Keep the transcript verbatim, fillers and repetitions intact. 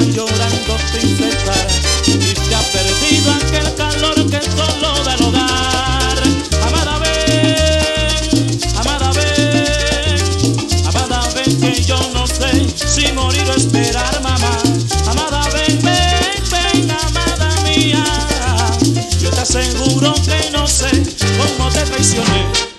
están llorando, princesa, y se ha perdido aquel calor que es solo del hogar. Amada ven, amada ven, amada ven, que yo no sé si morir o esperar, mamá. Amada ven, ven, ven, amada mía, yo te aseguro que no sé cómo te traicioné.